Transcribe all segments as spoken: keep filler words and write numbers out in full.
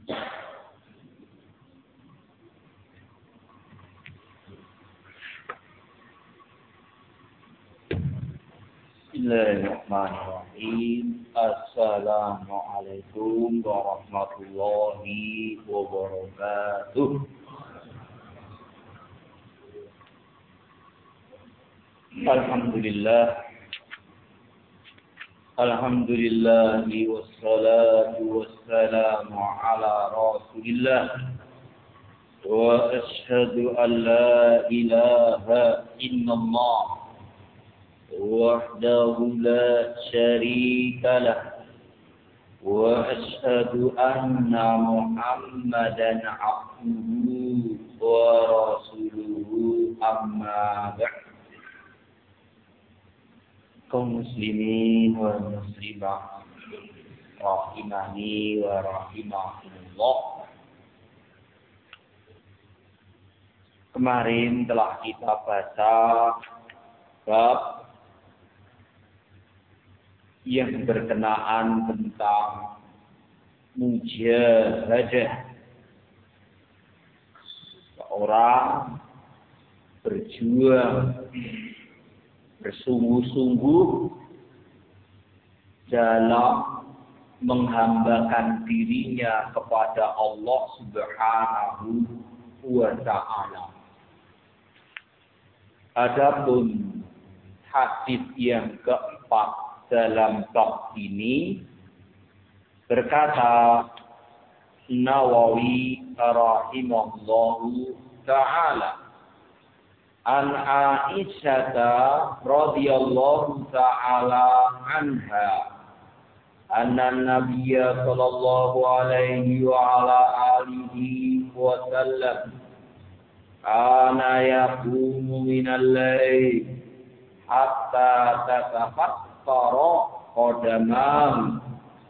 Bismillahirrahmanirrahim. Assalamualaikum warahmatullahi wabarakatuh. Alhamdulillah. Alhamdulillah wassalatu wassalamu ala Rasulillah. Wa asyhadu an la ilaha illallah وحده لا شريك له وأشهد أن محمدا عبده ورسوله أما بعد. Kaum muslimin wal muslimat rahimani wa rahimakumullah. Kemarin telah kita baca bab yang berkenaan tentang mujahadah, seorang berjuang bersungguh-sungguh dalam menghambakan dirinya kepada Allah Subhanahu wa Ta'ala. Adapun hadis yang keempat dalam bab ini berkata Nawawi rahimahullahu ta'ala an Aisyah radhiyallahu ta'ala anha anna nabiyya sallallahu alaihi wa ala alihi wa sallam kana yaqumu minal layl hatta tatafat Tara qadamam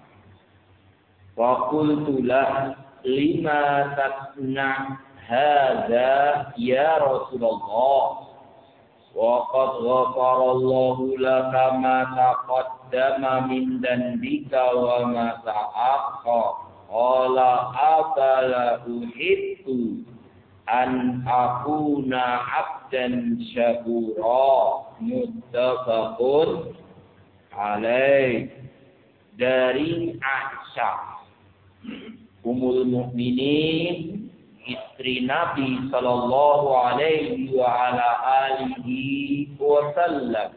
wa qultu la lima tasna hadza ya Rasulullah wa qad ghafara Allahu laka ma taqaddama min dhanbika wa ma ta'akhkhara qala afala uhibbu an akuna 'abdan syakura muttafaqun alaih. Dari Aisyah Ummul Mukminin, istri Nabi sallallahu alaihi wa ala alihi wasallam,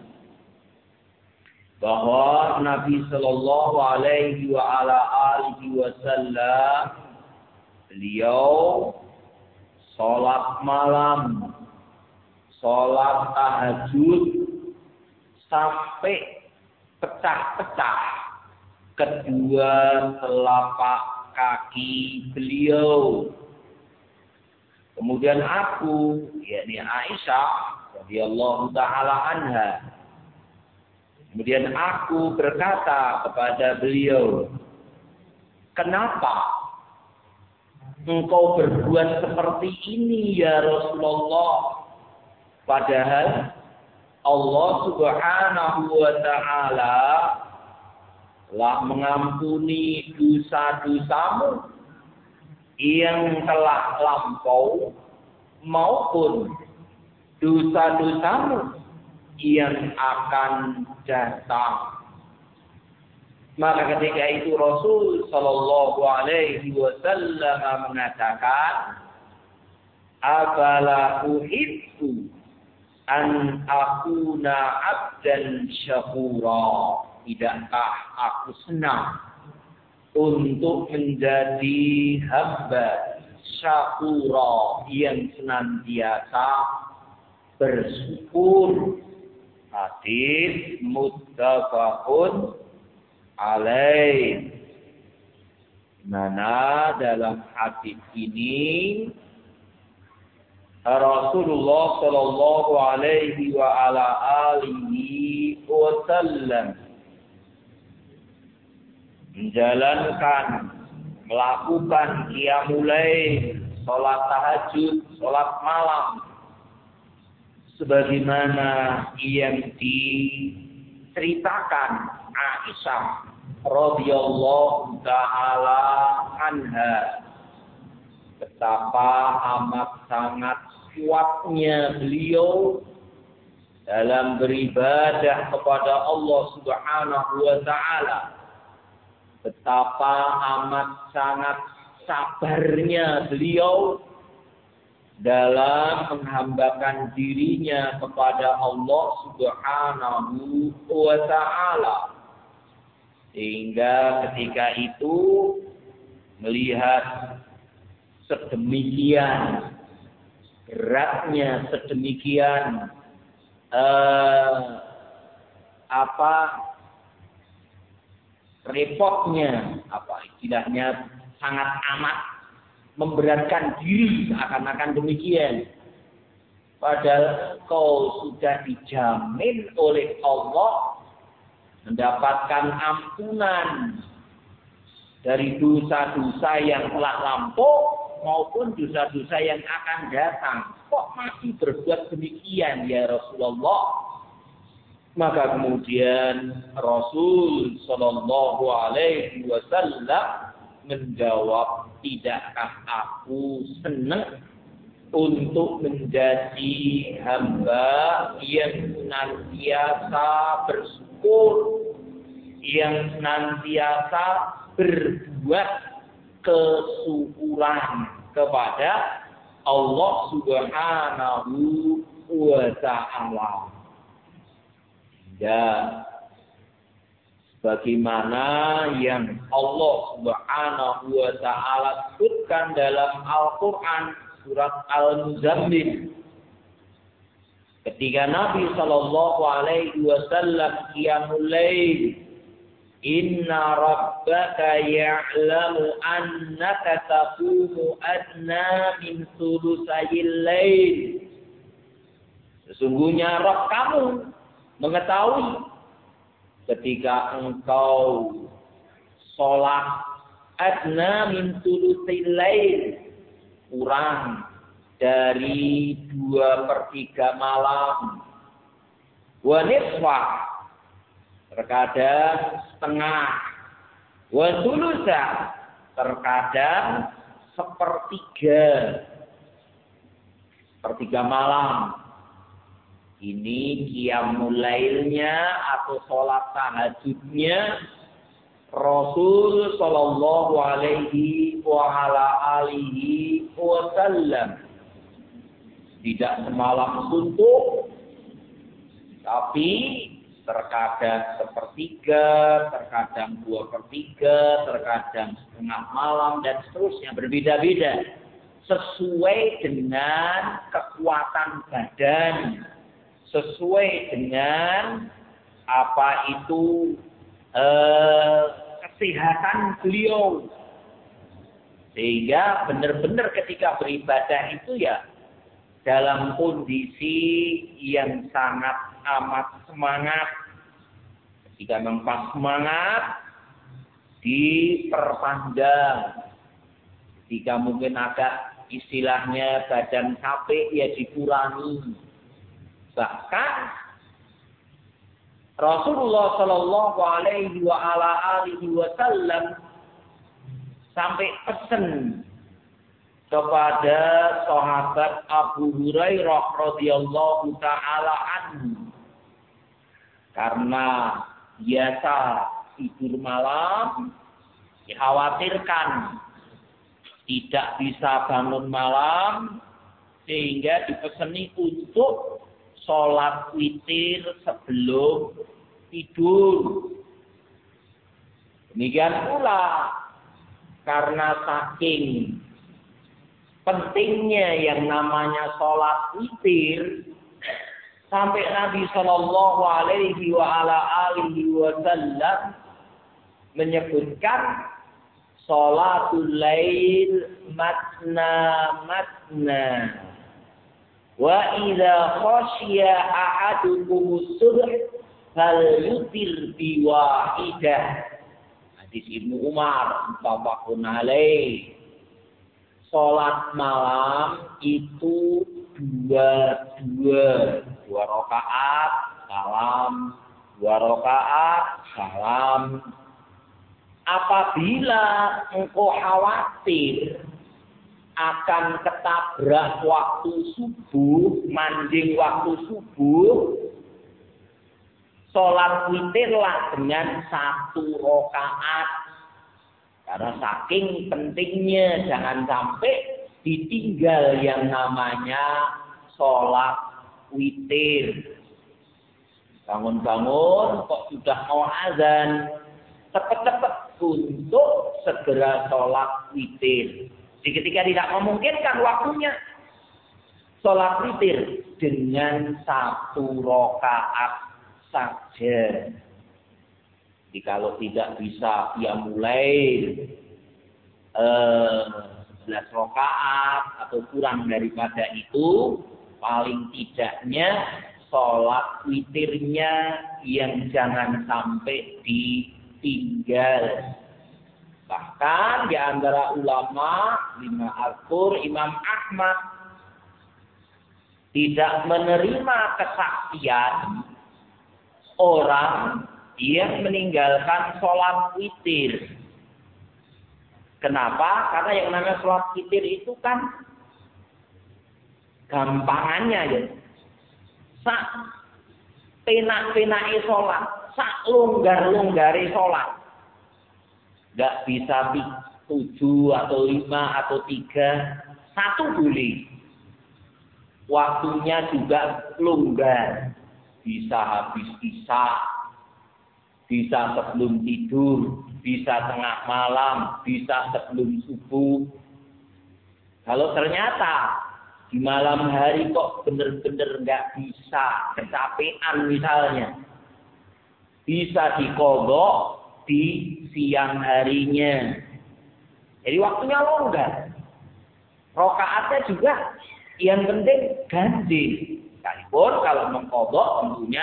bahwa Nabi sallallahu alaihi wa ala alihi wasallam beliau salat malam, salat tahajud sampai pecah-pecah kedua telapak kaki beliau. Kemudian aku, yakni Aisyah radhiyallahu taala anha, kemudian aku berkata kepada beliau, kenapa engkau berbuat seperti ini ya Rasulullah? Padahal Allah Subhanahu wa Ta'ala telah mengampuni dosa-dosamu yang telah lampau maupun dosa-dosamu yang akan datang. Maka ketika itu Rasul sallallahu alaihi wasallam mengatakan, "Afala uhibbu an akuna 'abdan syakura." Tidakkah aku senang untuk menjadi hamba syakura yang senantiasa bersyukur. Hadis muttafaqun alaih. Mana dalam hadis ini Rasulullah sallallahu alaihi wa ala alihi wasallam menjalankan, melakukan qiyamul lail, salat tahajud, salat malam sebagaimana yang diceritakan Aisyah radhiyallahu taala anha betapa amat sangat kuatnya beliau dalam beribadah kepada Allah Subhanahu wa taala. Betapa amat sangat sabarnya beliau dalam menghambakan dirinya kepada Allah Subhanahu wa taala. Sehingga ketika itu melihat sedemikian beratnya, sedemikian eh, apa repotnya, apa istilahnya, sangat amat memberatkan diri, seakan-akan demikian. Padahal kau sudah dijamin oleh Allah mendapatkan ampunan dari dosa-dosa yang telah lampau maupun dosa-dosa yang akan datang. Kok masih berbuat demikian ya Rasulullah? Maka kemudian Rasul Shallallahu Alaihi Wasallam menjawab, tidakkah aku senang untuk menjadi hamba yang senantiasa bersyukur, yang senantiasa berbuat kesyukuran kepada Allah Subhanahu wa taala. Ya, bagaimana yang Allah Subhanahu wa taala sebutkan dalam Al-Qur'an surat Al-Muzammil. Ketika Nabi sallallahu alaihi wasallam qiyamul lail, inna rabbaka ya'lamu annaka taqumu adna min thulutsayil lail. Sesungguhnya Rabb kamu mengetahui ketika engkau sholat adna min thulutsayil lail, kurang dari dua per tiga malam, wa nisfa, terkadang setengah, wa thulutsa, terkadang sepertiga, sepertiga malam. Ini qiyamul lailnya atau sholat tahajudnya Rasul Shallallahu Alaihi wa ala alihi Wasallam. Tidak semalam suntuk, tapi terkadang sepertiga, terkadang dua per tiga, terkadang setengah malam, dan seterusnya, berbeda-beda sesuai dengan kekuatan badan, sesuai dengan apa itu eh, kesehatan beliau, sehingga benar-benar ketika beribadah itu ya dalam kondisi yang sangat amat semangat. Ketika memang semangat diperpanjang, ketika mungkin agak istilahnya badan capek ya dikurangi. Bahkan Rasulullah Shallallahu Alaihi Wasallam sampai pesan kepada sahabat Abu Hurairah radhiyallahu taala anhu, karena biasa tidur malam, dikhawatirkan tidak bisa bangun malam, sehingga dipesani untuk sholat witir sebelum tidur. Demikian pula karena saking pentingnya yang namanya sholat witir, sampai Nabi Shallallahu Alaihi Wasallam menyebutkan sholatul lail matna matna, wa idza khashiya ahadukum subh fal yutir bi wahidah. Hadis Ibnu Umar muttafaqun alaih. Salat malam itu dua dua dua rakaat salam, dua rakaat salam. Apabila engkau khawatir akan ketabrak waktu subuh, manjing waktu subuh, sholat witirlah dengan satu rakaat. Karena saking pentingnya jangan sampai ditinggal yang namanya sholat witir. Bangun-bangun kok sudah mau azan, cepat-cepat untuk segera sholat witir. Jadi ketika tidak memungkinkan waktunya, sholat witir dengan satu rakaat saja. Jadi kalau tidak bisa, ya mulai eh, sebelas rakaat atau kurang daripada itu, paling tidaknya sholat witirnya yang jangan sampai ditinggal. Bahkan di antara ulama, Imam Al-Qur, Imam Ahmad, tidak menerima kesaksian orang yang meninggalkan sholat witir. Kenapa? Karena yang namanya sholat witir itu kan gampangannya ya. Sak penak-penake sholat, sak longgar-longgare sholat. Gak bisa tujuh atau lima atau tiga, satu boleh. Waktunya juga longgar, bisa habis isya, bisa sebelum tidur, bisa tengah malam, bisa sebelum subuh. Kalau ternyata di malam hari kok bener-bener nggak bisa, kecapean misalnya, bisa dikodok di siang harinya. Jadi waktunya longgar. Rokaatnya juga yang penting ganti. Sekalipun kalau mengkodok tentunya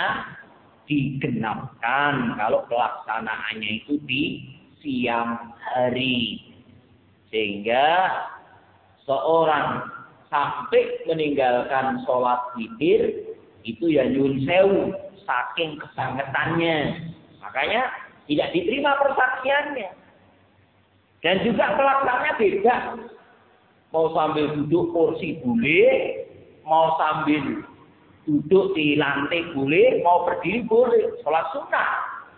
digenapkan kalau pelaksanaannya itu di siang hari. Sehingga seorang sampai meninggalkan sholat witir itu ya nyun sewu saking kebangetannya. Makanya tidak diterima persaksiannya. Dan juga pelaksanaannya beda. Mau sambil duduk kursi boleh, mau sambil duduk di lantai boleh, mau berdiri boleh. Sholat sunnah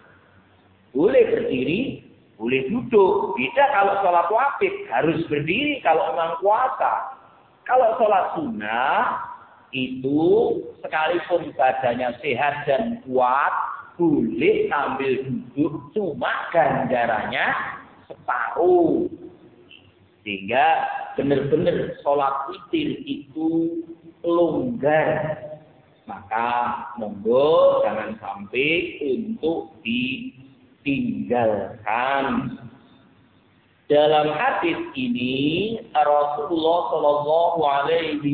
boleh berdiri, boleh duduk. Beda kalau sholat wajib, harus berdiri kalau memang puasa. Kalau sholat sunnah itu sekalipun badannya sehat dan kuat, boleh sambil duduk, cuma ganjarannya separuh. Sehingga benar-benar sholat witir itu longgar. Maka monggo jangan sampai untuk ditinggalkan. Dalam hadis ini Rasulullah Shallallahu Alaihi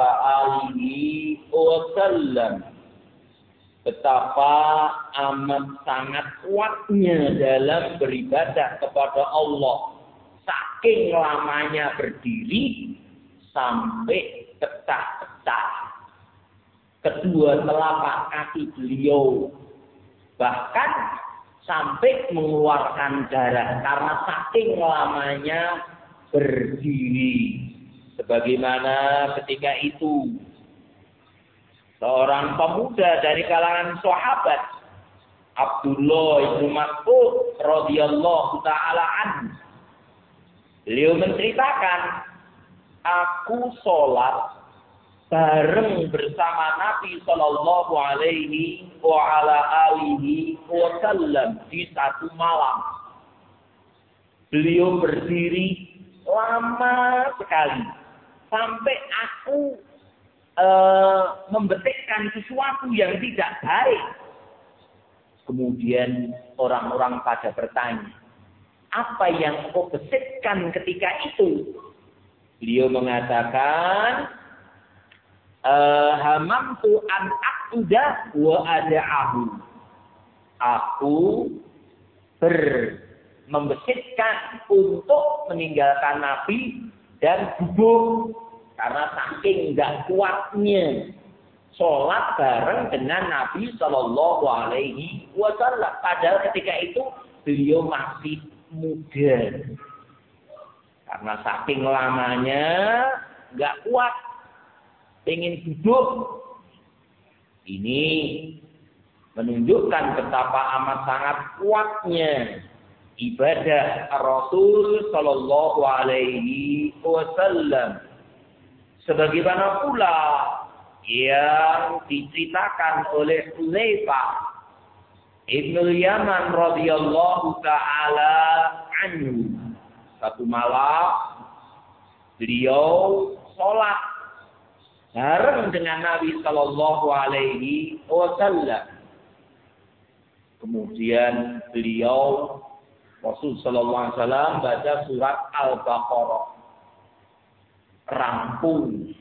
Wasallam betapa amat sangat kuatnya dalam beribadah kepada Allah. Saking lamanya berdiri sampai pecah-pecah kedua telapak kaki beliau, bahkan sampai mengeluarkan darah karena saking lamanya berdiri. Sebagaimana ketika itu seorang pemuda dari kalangan sahabat Abdullah bin Mas'ud radhiyallahu taala anhu, beliau menceritakan, aku sholat bareng bersama Nabi Shallallahu Alaihi Wasallam di satu malam. Beliau berdiri lama sekali sampai aku uh, membetikkan sesuatu yang tidak baik. Kemudian orang-orang pada bertanya, apa yang kau besikkan ketika itu? Beliau mengatakan, hamamtu an aqda wa ada'ahu. Aku ber membesikkan untuk meninggalkan Nabi dan duduk karena saking enggak kuatnya sholat bareng dengan Nabi Shallallahu Alaihi Wasallam. Padahal ketika itu beliau masih muda. Karena saking lamanya nggak kuat, pengen duduk. Ini menunjukkan betapa amat sangat kuatnya ibadah Rasul Sallallahu Alaihi Wasallam. Sebagaimana pula yang diceritakan oleh Hudzaifah Ibnu Yaman radhiyallahu taala anhu. Satu malam beliau sholat bareng dengan Nabi Sallallahu Alaihi Wasallam. Kemudian beliau Rasul Sallallahu Alaihi Wasallam baca surat Al-Baqarah, rampung.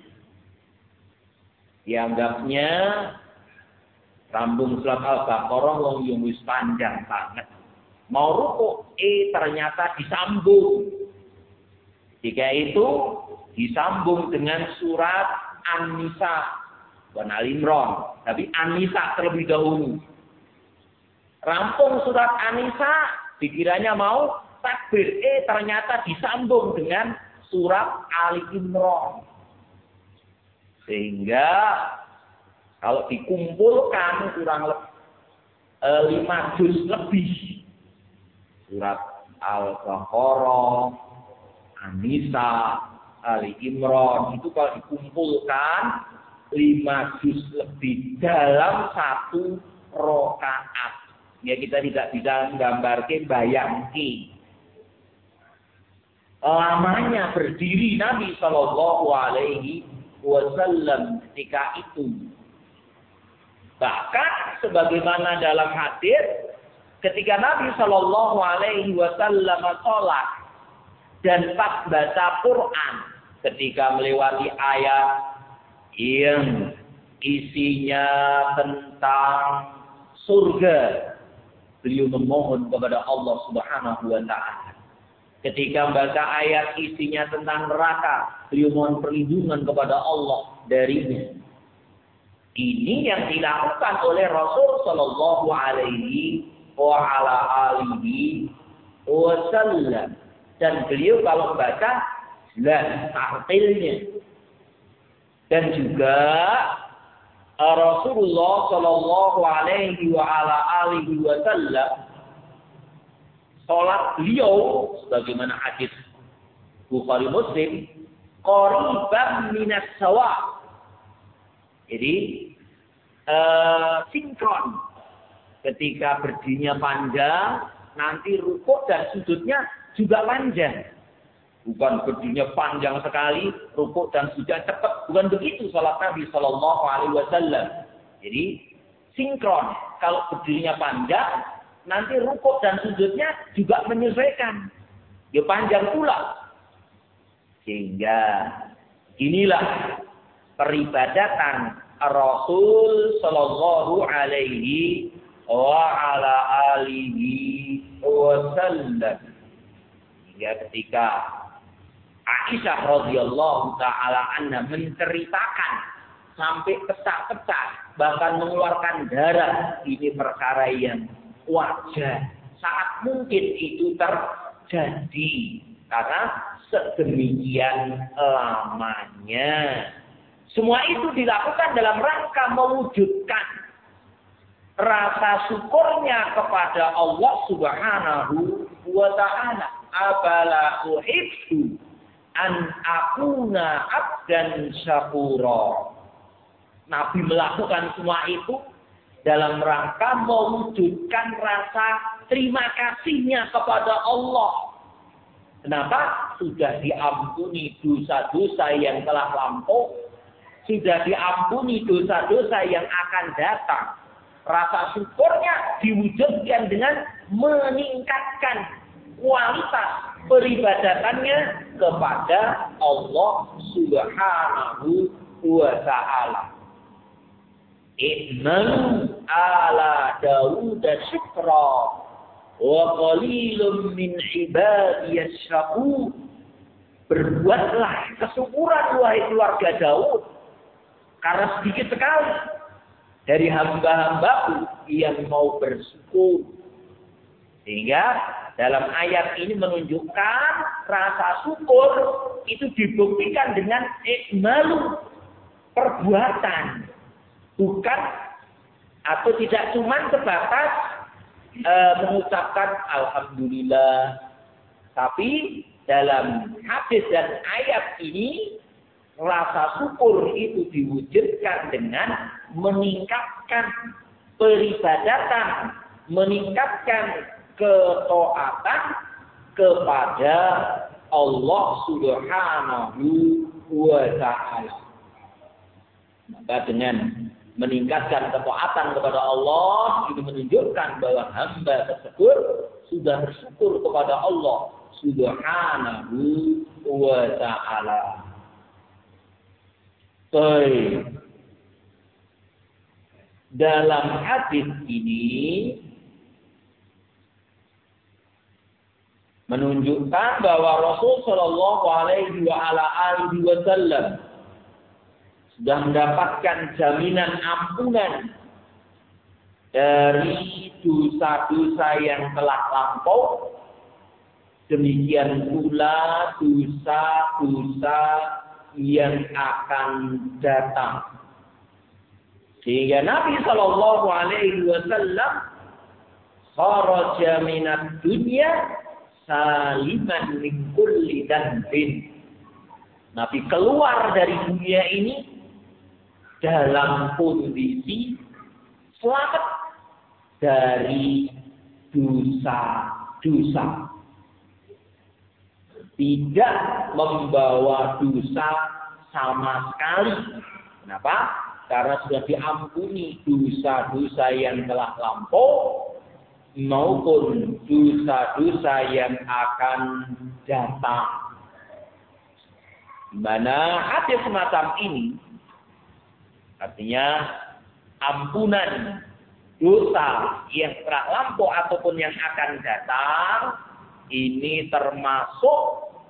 Dianggapnya rambung surat Al-Baqarah wong yang wis panjang banget. Mau rukuk, eh ternyata disambung. Jika itu disambung dengan surat An-Nisa, bukan Al-Imran, tapi An-Nisa terlebih dahulu. Rampung surat An-Nisa, dikiranya mau takbir, eh ternyata disambung dengan surat Al-Imran. Sehingga kalau dikumpulkan kurang lebih eh, lima juz lebih. Surat Al-Baqarah, An-Nisa, Ali Imran itu kalau dikumpulkan lima juz lebih dalam satu rakaat. Ya kita tidak bisa menggambarkan, bayangkan lamanya berdiri Nabi Sallallahu Alaihi Wasallam ketika itu. Bahkan sebagaimana dalam hadis, ketika Nabi Sallallahu Alaihi Wasallam sholat dan pas baca Quran, ketika melewati ayat yang isinya tentang surga, beliau memohon kepada Allah Subhanahu Wa Taala. Ketika membaca ayat isinya tentang neraka, beliau mohon perlindungan kepada Allah darinya. Ini yang dilakukan oleh Rasul Sallallahu Alaihi Wasallam. Dan beliau kalau baca jelas tartilnya. Dan juga Rasulullah Sallallahu Alaihi Wasallam sholat beliau sebagaimana hadis Bukhari Muslim qariban minas sawa. Jadi uh, sinkron. Ketika berdirinya panjang, nanti rukuk dan sujudnya juga panjang. Bukan berdirinya panjang sekali, rukuk dan sujud cepat. Bukan begitu salat Nabi Sallallahu Alaihi Wasallam. Jadi sinkron. Kalau berdirinya panjang, nanti rukuk dan sujudnya juga menyesuaikan. Ya panjang pula. Sehingga inilah peribadatan Rasul Sallallahu Alaihi wa ala alihi wasallam. Hingga ketika Aisyah radhiyallahu taala anha menceritakan sampai pecah-pecah, bahkan mengeluarkan darah, ini perkara yang wajar, sangat mungkin itu terjadi karena sedemikian lamanya. Semua itu dilakukan dalam rangka mewujudkan rasa syukurnya kepada Allah Subhanahu wa Ta'ala. Abala uhibbu an akuna abdan syakura. Nabi melakukan semua itu dalam rangka mewujudkan rasa terima kasihnya kepada Allah. Kenapa? Sudah diampuni dosa-dosa yang telah lampau, sudah diampuni dosa-dosa yang akan datang. Rasa syukurnya diwujudkan dengan meningkatkan kualitas peribadatannya kepada Allah Subhanahu wa Ta'ala. Innahu ala Dawud syukra wa qalilun min ibadiyas syakur. Berbuatlah kesyukuran wahai keluarga Daud, karena sedikit sekali dari hamba-hambaku yang mau bersyukur. Sehingga dalam ayat ini menunjukkan rasa syukur itu dibuktikan dengan ikmalu perbuatan. Bukan atau tidak cuma sebatas e, mengucapkan alhamdulillah. Tapi dalam hadis dan ayat ini rasa syukur itu diwujudkan dengan meningkatkan peribadatan, meningkatkan ketaatan kepada Allah Subhanahu wa Ta'ala. Maka dengan meningkatkan ketaatan kepada Allah itu menunjukkan bahwa hamba tersebut sudah bersyukur kepada Allah Subhanahu wa Ta'ala. Baik. Dalam hadis ini menunjukkan bahwa Rasul Shallallahu Alaihi Wasallam sudah mendapatkan jaminan ampunan dari dosa-dosa yang telah lampau, demikian pula dosa-dosa yang akan datang. Sehingga Nabi Shallallahu Alaihi Wasallam kharaja minad dunya saliman min kulli dhanbin. Nabi keluar dari dunia ini dalam kondisi selamat dari dosa-dosa. Tidak membawa dosa sama sekali. Kenapa? Karena sudah diampuni dosa-dosa yang telah lampau maupun dosa-dosa yang akan datang. Di mana hadis semacam ini artinya ampunan dosa yang telah lampau ataupun yang akan datang ini termasuk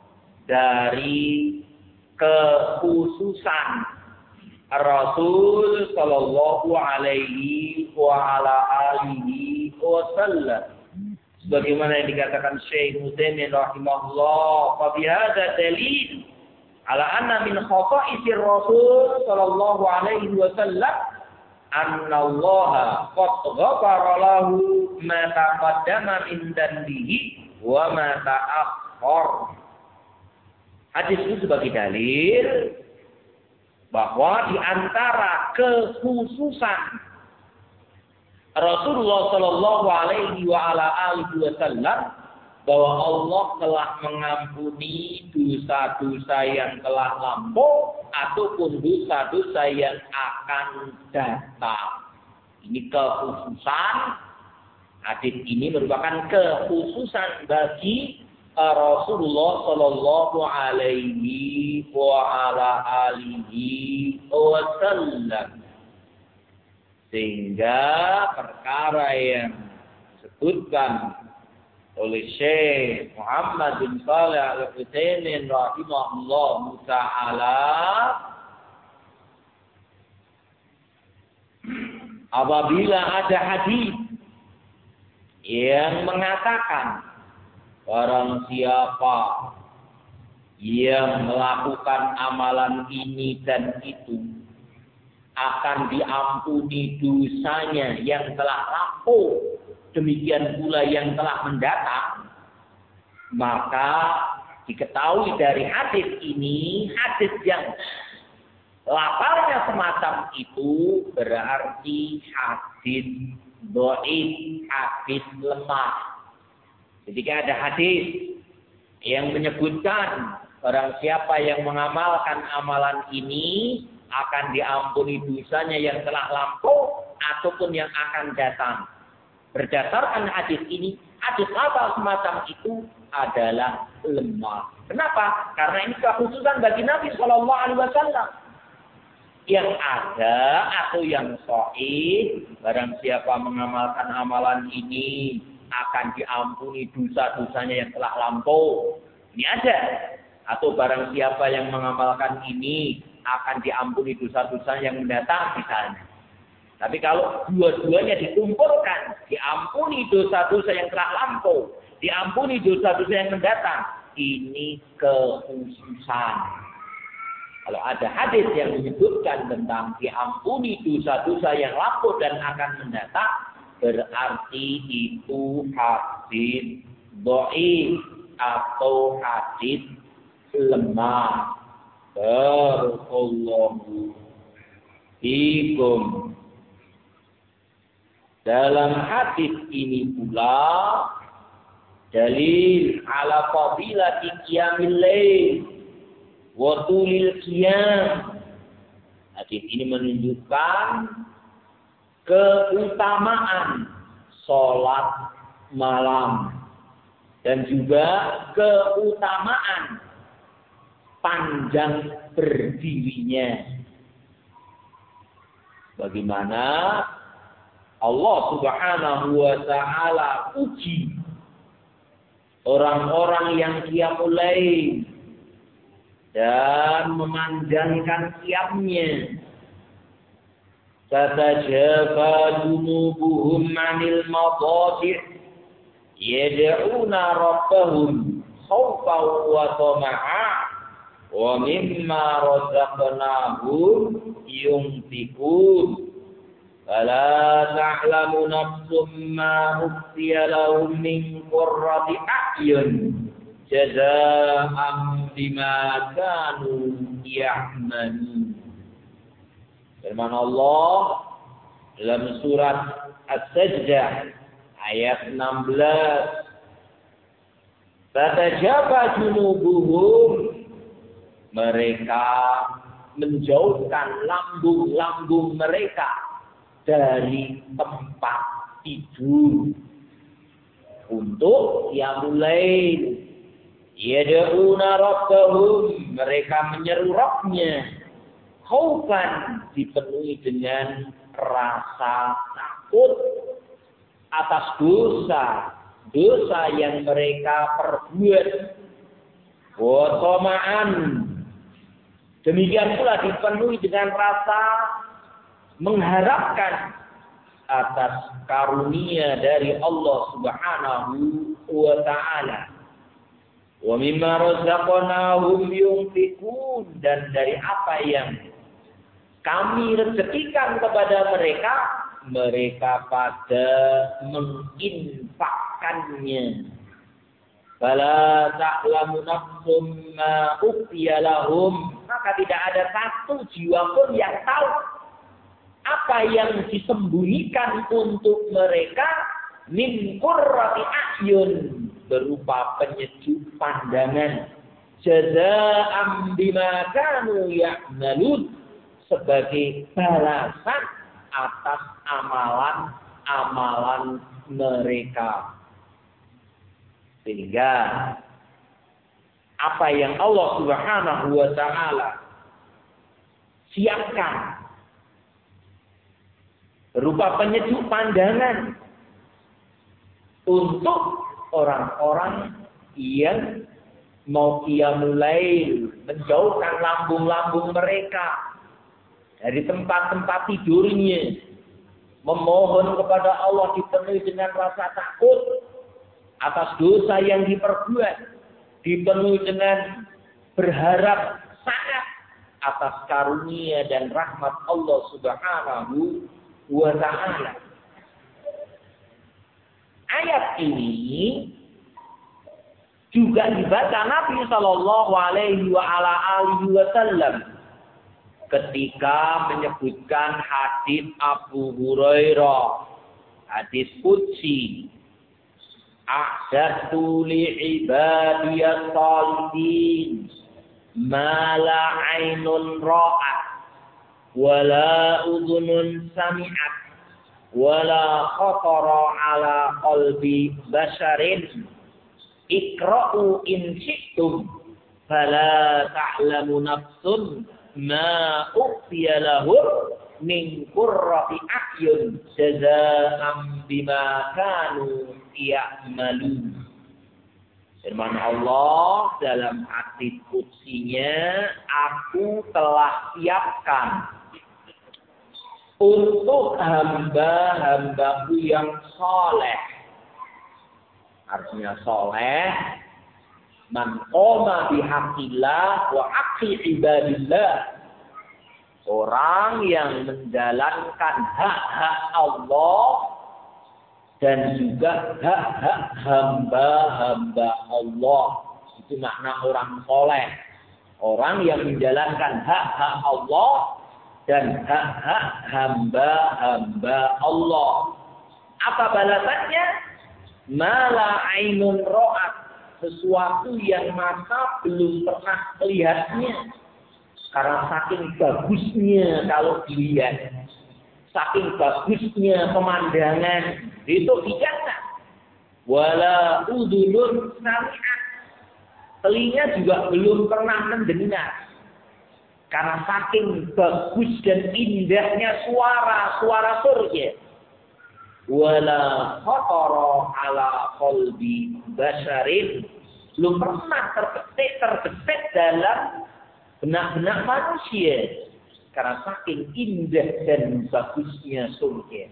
dari kekhususan Rasul Sallallahu Alaihi wa ala alihi wasallam. Sebagaimana yang dikatakan Syekh Utsaimin rahimahullah, fa bi hadza dalil ala anna min khafa'isir Rasul Sallallahu Alaihi wasallam anna Allah qad ghafara lahu ma taqaddama min dhanbihi wa ma ta'akhkhar. Hadis ini sebagai dalil bahwa di antara kekhususan Rasulullah Shallallahu Alaihi Wasallam bahwa Allah telah mengampuni dosa-dosa yang telah lampau ataupun dosa-dosa yang akan datang. Ini kekhususan. Hadis ini merupakan kekhususan bagi Rasulullah Sallallahu Alaihi wa ala alihi wasallam. Sehingga perkara yang disebutkan oleh Syekh Muhammad bin Shalih Al-Utsaimin rahimahullah ta'ala apabila ada hadis yang mengatakan barang siapa yang melakukan amalan ini dan itu akan diampuni dosanya yang telah lampau, demikian pula yang telah mendatang, maka diketahui dari hadis ini, hadis yang lafalnya semacam itu berarti hadis dhaif, hadis lemah. Ketika ada hadis yang menyebutkan barang siapa yang mengamalkan amalan ini akan diampuni dosanya yang telah lampau ataupun yang akan datang. Berdasarkan hadis ini, hadis lafal semacam itu adalah lemah. Kenapa? Karena ini kekhususan bagi Nabi Shallallahu Alaihi Wasallam. Yang ada atau yang sahih, barang siapa mengamalkan amalan ini akan diampuni dosa-dosanya yang telah lampau. Ini ada. Atau barang siapa yang mengamalkan ini akan diampuni dosa-dosa yang mendatang misalnya. Tapi kalau dua-duanya dikumpulkan, diampuni dosa-dosa yang telah lampau diampuni dosa-dosa yang mendatang. Ini kekhususan. Kalau ada hadis yang menyebutkan tentang diampuni dosa-dosa yang lampau dan akan mendatang, berarti itu hadis dhaif atau hadis lemah. Barakallahu fikum. Dalam hadis ini pula dalil ala fadilati qiyamil lail wa tulil qiyam. Hadis ini menunjukkan keutamaan salat malam dan juga keutamaan panjang berdirinya. Bagaimana Allah Subhanahu wa taala uji orang-orang yang qiyamul lail dan memanjangkan qiyamnya. Tatajafa junubuhum 'anil madaji' yad'una rabbahum khaufan wa tama'an wa mimma razaqnahum yunfiqun. Fala ta'lamu nafsum ma ukhfiya lahum min qurrati a'yun jazaa'an bima kanu ya'malun. Firman Allah dalam surat As-Sajdah ayat enam belas. Tatajafa junubuhum, mereka menjauhkan lambung-lambung mereka dari tempat tidur untuk qiyamul lail. Yad'una rabbahum, mereka menyeru Rabbnya, khaufan, dipenuhi dengan rasa takut atas dosa dosa yang mereka perbuat. Wa tama'an, demikian pula dipenuhi dengan rasa mengharapkan atas karunia dari Allah Subhanahu wa taala. Wa mimma razaqnahum yunfiqun, dan dari apa yang kami rezekikan kepada mereka, mereka pada menginfakkannya. Fala ta'lamu nafsum ma ukhfiya lahum, maka tidak ada satu jiwa pun yang tahu apa yang disembunyikan untuk mereka min qurrati a'yun, berupa penyejuk pandangan, jazaa'an bima kanu ya'malun, sebagai balasan atas amalan-amalan mereka. Sehingga apa yang Allah Subhanahu wa taala siapkan berupa penyejuk pandangan untuk orang-orang yang mau qiyamul lail, menjauhkan lambung-lambung mereka dari tempat-tempat tidurnya, memohon kepada Allah dipenuhi dengan rasa takut atas dosa yang diperbuat, dipenuhi dengan berharap sangat atas karunia dan rahmat Allah Subhanahu wa ta'ala. Ayat ini juga dibaca Nabi Shallallahu Alaihi Wasallam ketika menyebutkan hadis Abu Hurairah, hadis qudsi, a'dadtu li ibadiyas salihin ma la 'ainun ra'at wa la udhunun sami'at wa la khatara 'ala qalbi basharin iqra'u in syi'tum fala ta'lamu nafsun ma ukhfiya lahum min qurrati a'yun jazaa'an bima kanu ya'malun. Firman Allah dalam hadis qudsinya, aku telah siapkan untuk hamba-hambaku yang saleh artinya soleh. Man qoma bihaqqillah wa haqqi ibadillah. Orang yang menjalankan hak-hak Allah dan juga hak-hak hamba-hamba Allah. Itu makna orang soleh. Orang yang menjalankan hak-hak Allah dan hak-hak hamba-hamba Allah. Apa balasannya? Mala ainun ro'at. Sesuatu yang mata belum pernah melihatnya. Karena saking bagusnya kalau dilihat. Saking bagusnya pemandangan. Itu bijaksana. Wala udunun sami'at. Telinga juga belum pernah mendengar. Karena saking bagus dan indahnya suara. Suara surga. Wala khatara ala qalbi basharin. Belum pernah terbetik terbetik dalam benak-benak manusia. Karena saking indah dan bagusnya surga.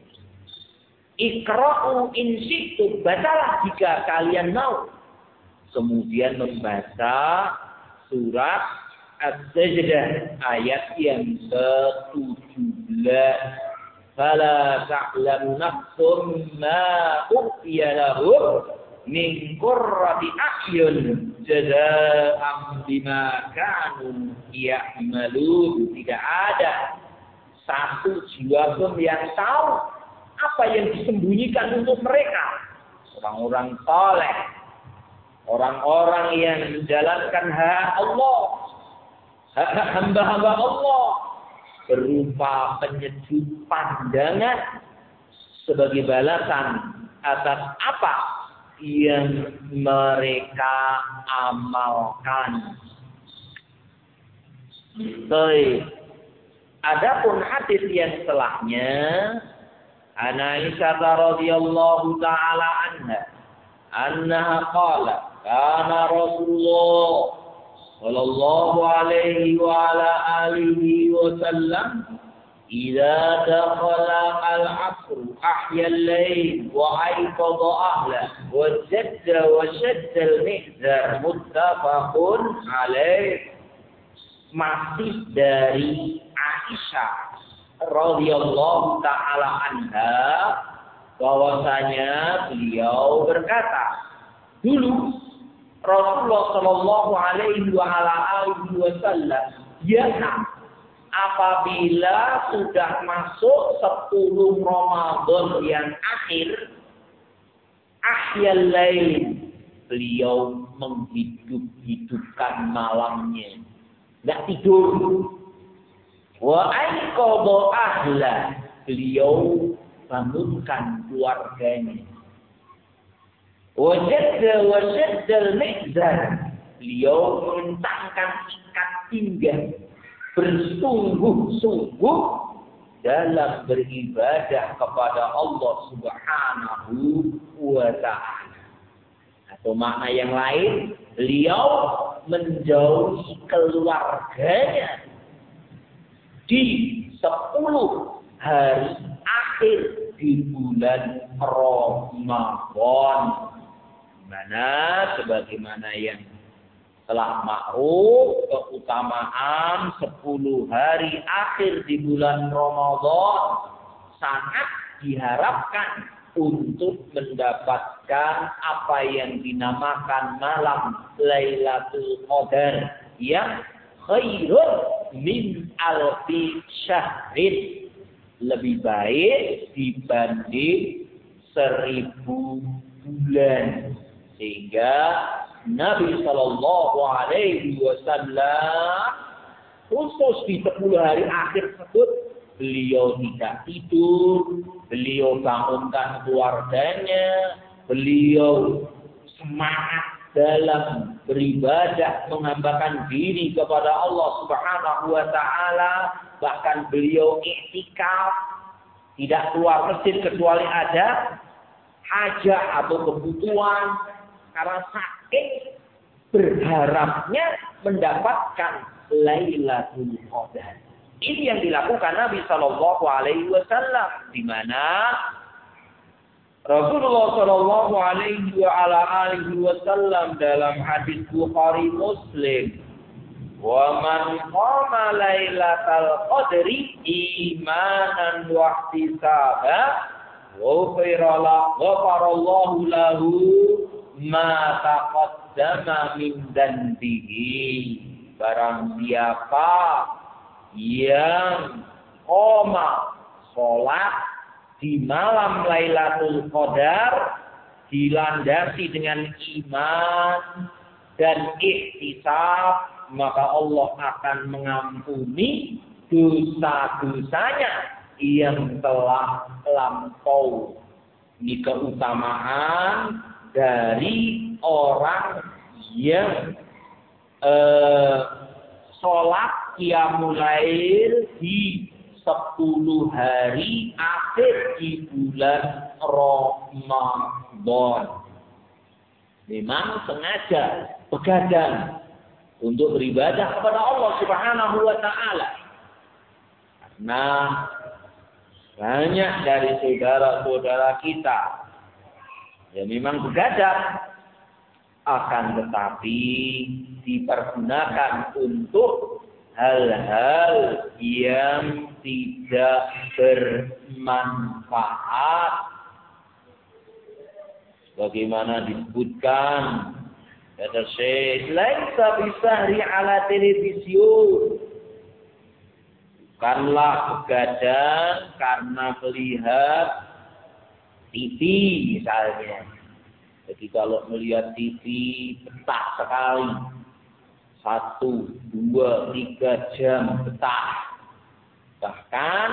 Iqra'u in syi'tum. Bacalah jika kalian mau. Kemudian membaca surat As-Sajdah ayat yang ke tujuh belas. Fala ta'lamu nafsum ma ukhfiya lahum min qurrati a'yun jazaa'an bima kanu ya'malun. Tidak ada satu jiwa pun yang tahu apa yang disembunyikan untuk mereka. Orang-orang saleh, orang-orang yang menjalankan hak Allah, hak hamba-hamba Allah, berupa penyejuk pandangan sebagai balasan atas apa yang mereka amalkan. Baik. Adapun hadis yang setelahnya, An Aisyah radhiyallahu taala anha, annaha qalat, kana Rasulullah sallallahu alaihi wa ala alihi wa sallam idza dakhala al-'asr ahya al-layl wa ayqadha ahlahu wa jadda wa shadda al-mihzar muttafaqun alaih. Masih dari Aisyah radhiyallahu taala anha bahwasanya beliau berkata, dulu Rasulullah sallallahu alaihi wa ala alihi wasallam biasa apabila sudah masuk sepuluh Ramadan yang akhir, ahyal lail, beliau menghidup-hidupkan malamnya. Enggak tidur. Wa aiqadha ahla, beliau bangunkan keluarganya. Wajadda wasyaddal mihzar, beliau merentangkan ikat pinggang, bersungguh-sungguh dalam beribadah kepada Allah Subhanahu wa ta'ala. Atau makna yang lain, beliau menjauhi keluarganya di sepuluh hari akhir di bulan Ramadan. Mana sebagaimana yang telah makruf keutamaan sepuluh hari akhir di bulan Ramadan sangat diharapkan untuk mendapatkan apa yang dinamakan malam Lailatul Qadar yang khairun min alfi syahrin, lebih baik dibanding seribu bulan. Sehingga Nabi Shallallahu Alaihi Wasallam khusus di sepuluh hari akhir tersebut beliau tidak tidur, beliau bangunkan keluarganya, beliau semangat dalam beribadah, menghambakan diri kepada Allah Subhanahu Wa Taala, bahkan beliau iktikaf, tidak keluar masjid kecuali ada hajat atau kebutuhan. Karena saking berharapnya mendapatkan Lailatul Qadar. Ini yang dilakukan Nabi Shallallahu Alaihi Wasallam, di mana Rasulullah Shallallahu Alaihi wa ala alihi Wasallam dalam hadis Bukhari Muslim, wa man qama lailatal qadri imanan wa ihtisaban ghafarallahu lahu ma taqaddama min dzanbihi. Barang siapa yang qoma salat di malam Lailatul Qadar dilandasi dengan iman dan ihtisab, maka Allah akan mengampuni dosa-dosanya yang telah lampau. Ini keutamaan dari orang yang eh, sholat qiyamul lail di sepuluh hari akhir di bulan Ramadan. Memang sengaja begadang untuk beribadah kepada Allah Subhanahu wa taala. Karena banyak dari saudara-saudara kita yang memang begadang, akan tetapi dipergunakan untuk hal-hal yang tidak bermanfaat. Bagaimana disebutkan kata Syekh, laisa bisahri ala television. Bukanlah begadang karena melihat T V misalnya. Jadi kalau melihat T V betah sekali. Satu, dua, tiga jam betah. Bahkan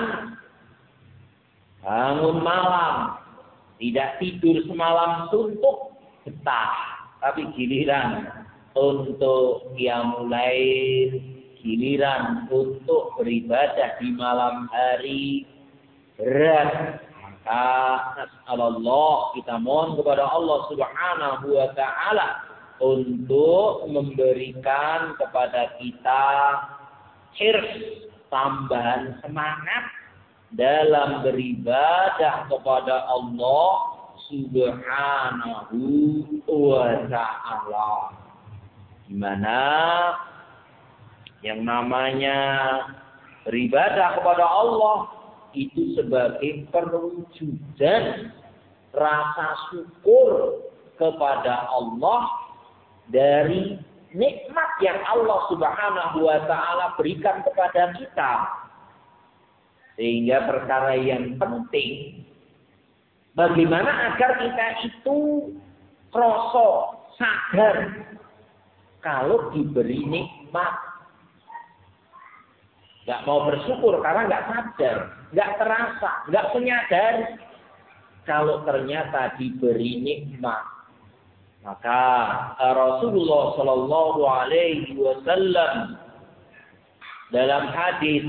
bangun malam, tidak tidur semalam suntuk, betah. Tapi giliran untuk qiyamul lail, giliran untuk beribadah di malam hari, berat. Maka Allah, kita mohon kepada Allah Subhanahu wa taala untuk memberikan kepada kita hirs, tambahan semangat dalam beribadah kepada Allah Subhanahu wa ta'ala. Dimana yang namanya beribadah kepada Allah itu sebagai perwujudan rasa syukur kepada Allah dari nikmat yang Allah Subhanahu wa ta'ala berikan kepada kita. Sehingga perkara yang penting, bagaimana agar kita itu kroso, sadar kalau diberi nikmat. Gak mau bersyukur karena gak sadar, gak terasa, gak menyadari kalau ternyata diberi nikmat. Maka Rasulullah Shallallahu Alaihi Wasallam dalam hadis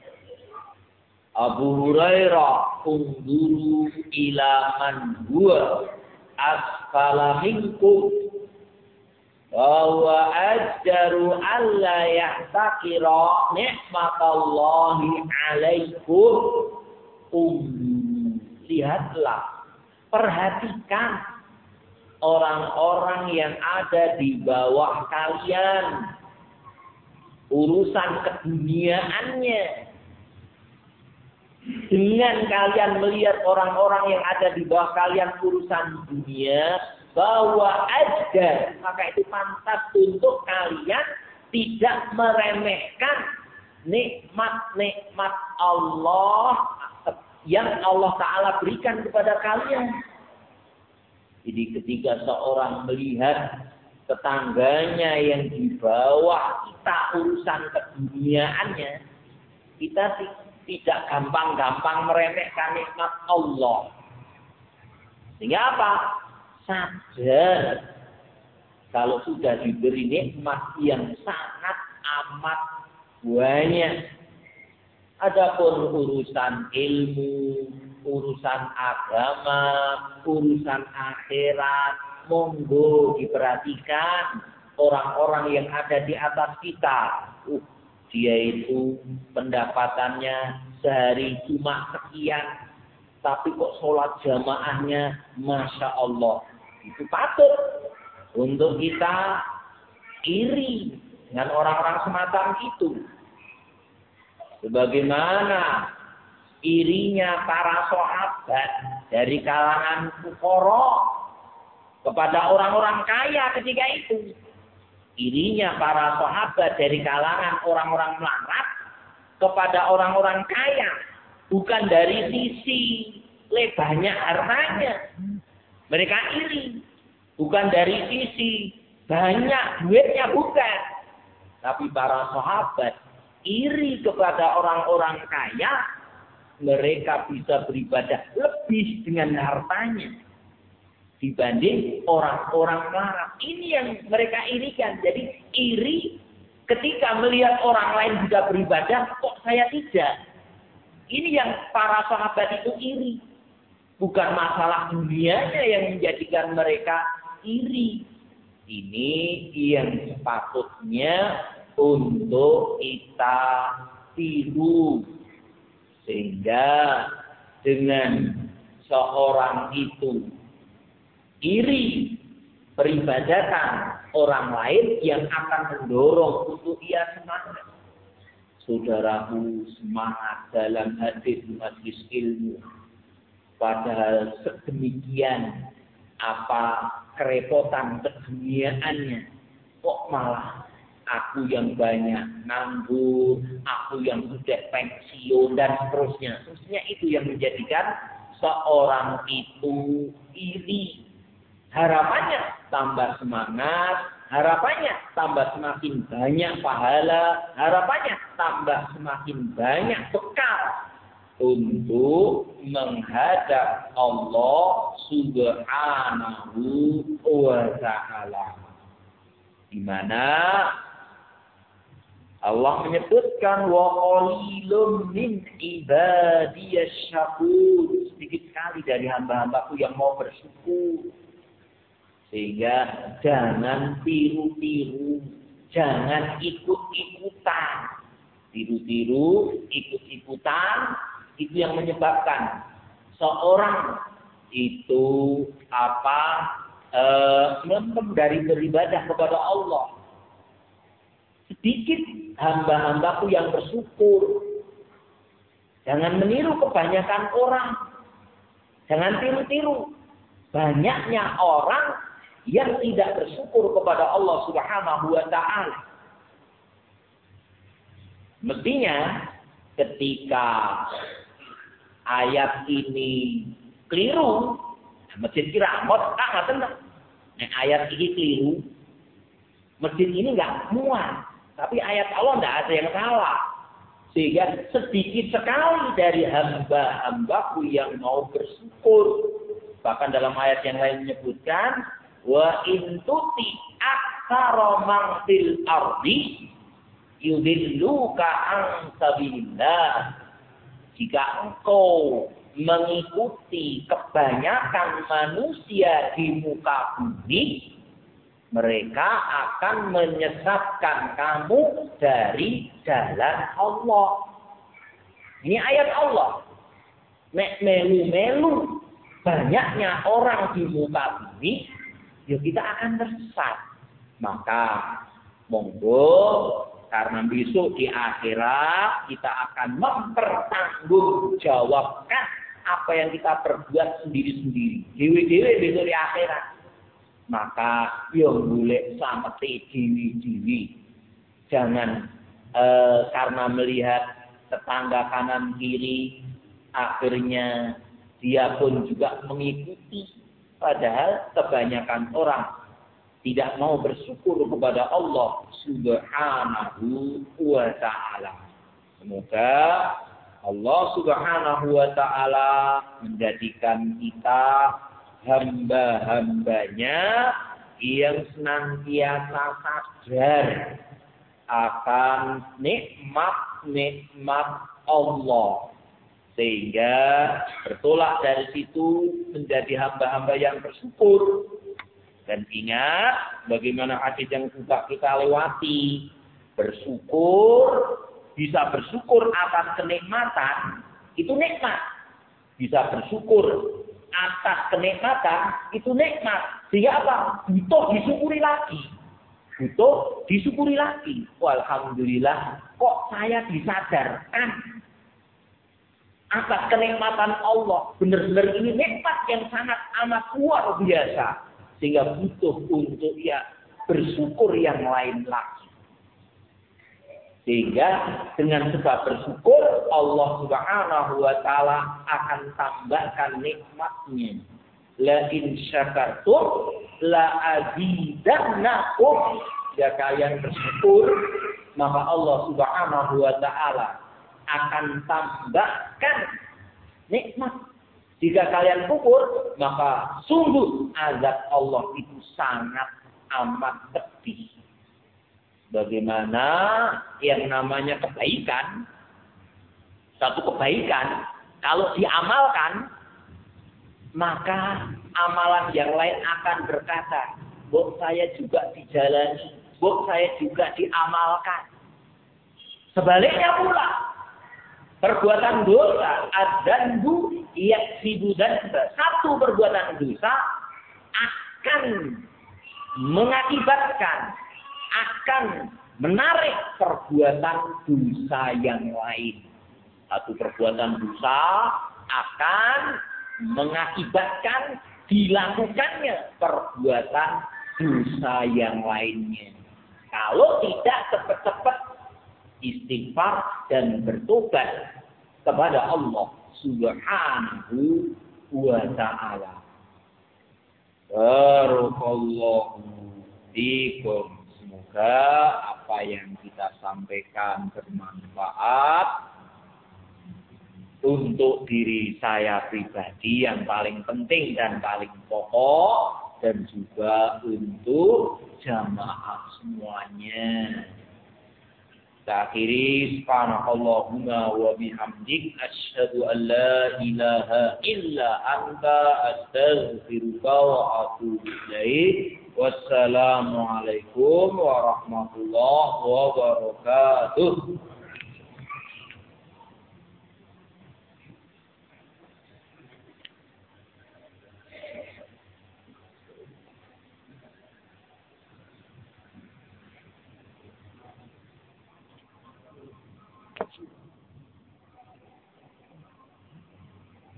Abu Hurairah, unduru ila man huwa asfala minkum bahwa ajdaru alla yahtakira nikmatallahi alaikum. Unduru, lihatlah, perhatikan orang-orang yang ada di bawah kalian, urusan keduniaannya. Dengan kalian melihat orang-orang yang ada di bawah kalian urusan dunia, bahwa ajar, maka itu pantas untuk kalian tidak meremehkan nikmat-nikmat Allah yang Allah Ta'ala berikan kepada kalian. Jadi ketika seorang melihat tetangganya yang di bawah kita urusan keduniaannya, kita tidak gampang-gampang meremehkan nikmat Allah. Sehingga apa? Sadar kalau sudah diberi nikmat yang sangat amat banyak. Adapun urusan ilmu, urusan agama, urusan akhirat, monggo diperhatikan orang-orang yang ada di atas kita. Uh, dia itu pendapatannya sehari cuma sekian. tapi kok sholat jamaahnya Masya Allah. Itu patut untuk kita iri dengan orang-orang semacam itu. Sebagaimana irinya para sahabat dari kalangan fuqara kepada orang-orang kaya ketika itu. Irinya para sahabat dari kalangan orang-orang melarat kepada orang-orang kaya. Bukan dari sisi lebarnya hartanya. Mereka iri. Bukan dari sisi banyak duitnya, bukan. Tapi para sahabat iri kepada orang-orang kaya. Mereka bisa beribadah lebih dengan hartanya dibanding orang-orang melarat. Ini yang mereka irikan. Jadi iri ketika melihat orang lain juga beribadah, kok saya tidak. Ini yang para sahabat itu iri. Bukan masalah dunianya yang menjadikan mereka iri. Ini yang sepatutnya untuk kita tiru. Sehingga dengan seorang itu iri peribadatan orang lain yang akan mendorong untuk ia semangat. Saudaraku semangat dalam hadir majlis ilmu. Padahal sedemikian apa kerepotan keduniaannya. Kok malah aku yang banyak nganggur, aku yang sudah pensiun, dan seterusnya. Seterusnya itu yang menjadikan seorang itu iri. Harapannya tambah semangat, harapannya tambah semakin banyak pahala, harapannya tambah semakin banyak bekal untuk menghadap Allah Subhanahu wa Ta'ala. Di mana Allah menyebutkan wa qalilun min ibadiyasy syakur, sedikit sekali dari hamba-hambaku yang mau bersyukur. Sehingga jangan tiru-tiru, jangan ikut-ikutan. Tiru-tiru, ikut-ikutan, itu yang menyebabkan seorang itu apa eh, melempem dari beribadah kepada Allah. Sedikit hamba-hambaku yang bersyukur. Jangan meniru kebanyakan orang. Jangan tiru-tiru. Banyaknya orang yang tidak bersyukur kepada Allah Subhanahu wa Ta'ala. Mestinya ketika ayat ini keliru, masjid kira amot, ah nggak tenang. Nah, ayat ini keliru, masjid ini nggak muat. Tapi ayat Allah tidak ada yang salah. Sehingga sedikit sekali dari hamba-hambaku yang mau bersyukur. Bahkan dalam ayat yang lain menyebutkan, wa in tuti aktsara man fil ardi yudilluka an sabilillah. Jika engkau mengikuti kebanyakan manusia di muka bumi, mereka akan menyesatkan kamu dari jalan Allah. Ini ayat Allah. Nek melu-melu banyaknya orang di muka bumi, ya kita akan tersesat. Maka monggo, karena besok di akhirat kita akan mempertanggungjawabkan apa yang kita perbuat sendiri-sendiri. Dewe-dewe besok di akhirat. Maka yang boleh sampai dewi-dewi. Jangan eh, karena melihat tetangga kanan kiri, akhirnya dia pun juga mengikuti. Padahal kebanyakan orang tidak mau bersyukur kepada Allah Subhanahu wa Ta'ala. Semoga Allah Subhanahu wa Ta'ala menjadikan kita hamba-hambanya yang senantiasa sadar akan nikmat-nikmat Allah. Sehingga bertolak dari situ menjadi hamba-hamba yang bersyukur. Dan ingat bagaimana hadis yang sudah kita lewati. Bersyukur, bisa bersyukur atas kenikmatan, itu nikmat. bisa bersyukur atas kenikmatan, itu nikmat. Sehingga apa? Butuh disyukuri lagi. Butuh disyukuri lagi. Alhamdulillah, kok saya disadarkan atas kenikmatan Allah. Benar-benar ini nikmat yang sangat amat luar biasa. Sehingga butuh untuk ya bersyukur yang lain lagi. Sehingga dengan sebab bersyukur Allah Subhanahu wa taala akan tambahkan nikmatnya. La in syakartum la azidannakum. Jika kalian bersyukur, maka Allah Subhanahu wa taala akan tambahkan nikmat. Jika kalian kufur, maka sungguh azab Allah itu sangat amat pedih. Bagaimana yang namanya kebaikan, satu kebaikan, kalau diamalkan, maka amalan yang lain akan berkata, "Bok saya juga dijalani, bok saya juga diamalkan." Sebaliknya pula, perbuatan dosa, adzanbu yaksibu dzanba. Satu perbuatan dosa akan mengakibatkan, akan menarik perbuatan dosa yang lain. Satu perbuatan dosa akan mengakibatkan dilakukannya perbuatan dosa yang lainnya. Kalau tidak cepat-cepat istighfar dan bertobat kepada Allah Subhanahu wa ta'ala. Barakallahu fikum. Semoga apa yang kita sampaikan bermanfaat untuk diri saya pribadi yang paling penting dan paling pokok, dan juga untuk jamaah semuanya. Kita akhiri, subhanakallahumma wa bihamdik, asyhadu an la ilaha illa anta, astaghfiruka wa atubu ilaik. Wassalamualaikum warahmatullahi wabarakatuh.